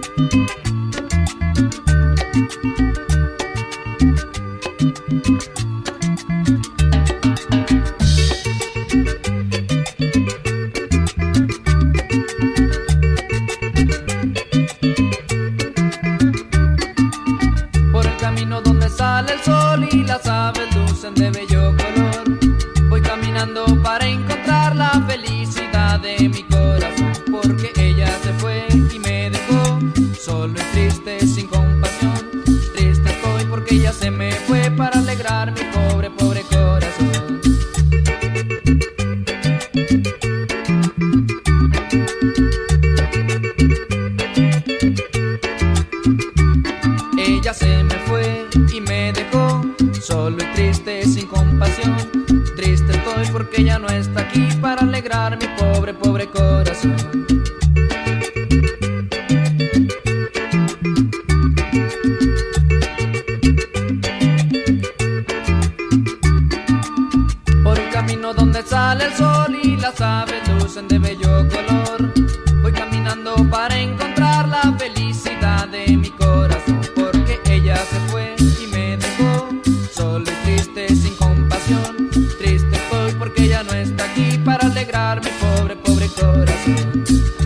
Por el camino donde sale el sol y las aves lucen de bello color, voy caminando para encontrar la felicidad de mi corazón, porque ella se fue y me dejó solo y triste, sin compasión. Triste estoy porque ella se me fue para alegrar mi pobre, pobre corazón. Ella se me fue y me dejó solo y triste, sin compasión. Triste estoy porque ella no está aquí para alegrar mi pobre, pobre corazón. Por el camino donde sale el sol y las aves lucen de bello color, voy caminando para encontrar la felicidad de mi corazón, porque ella se fue y me dejó solo y triste, sin compasión. Triste estoy porque ella no está aquí para alegrar mi pobre, pobre corazón.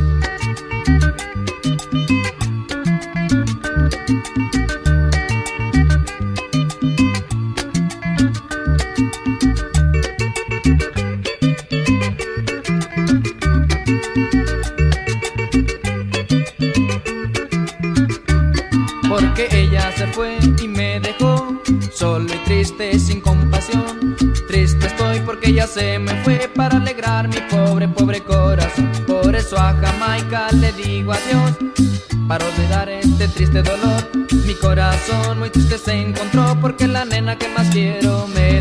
Porque ella se fue y me dejó solo y triste, sin compasión. Triste estoy porque ella se me fue para alegrar mi pobre, pobre corazón. Por eso a Jamaica le digo adiós, para olvidar este triste dolor. Mi corazón muy triste se encontró porque la nena que más quiero me